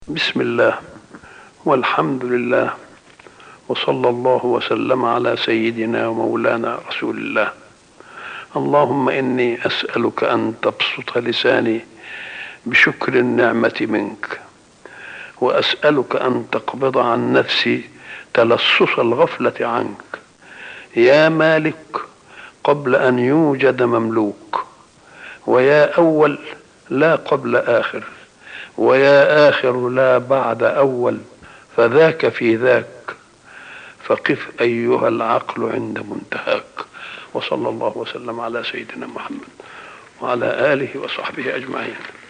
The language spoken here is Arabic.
بسم الله والحمد لله وصلى الله وسلم على سيدنا ومولانا رسول الله. اللهم إني أسألك أن تبسط لساني بشكر النعمة منك، وأسألك أن تقبض عن نفسي تلصص الغفلة عنك، يا مالك قبل أن يوجد مملوك، ويا أول لا قبل آخر، ويا آخر لا بعد أول، فذاك في ذاك، فقف أيها العقل عند منتهاك. وصلى الله وسلم على سيدنا محمد وعلى آله وصحبه أجمعين.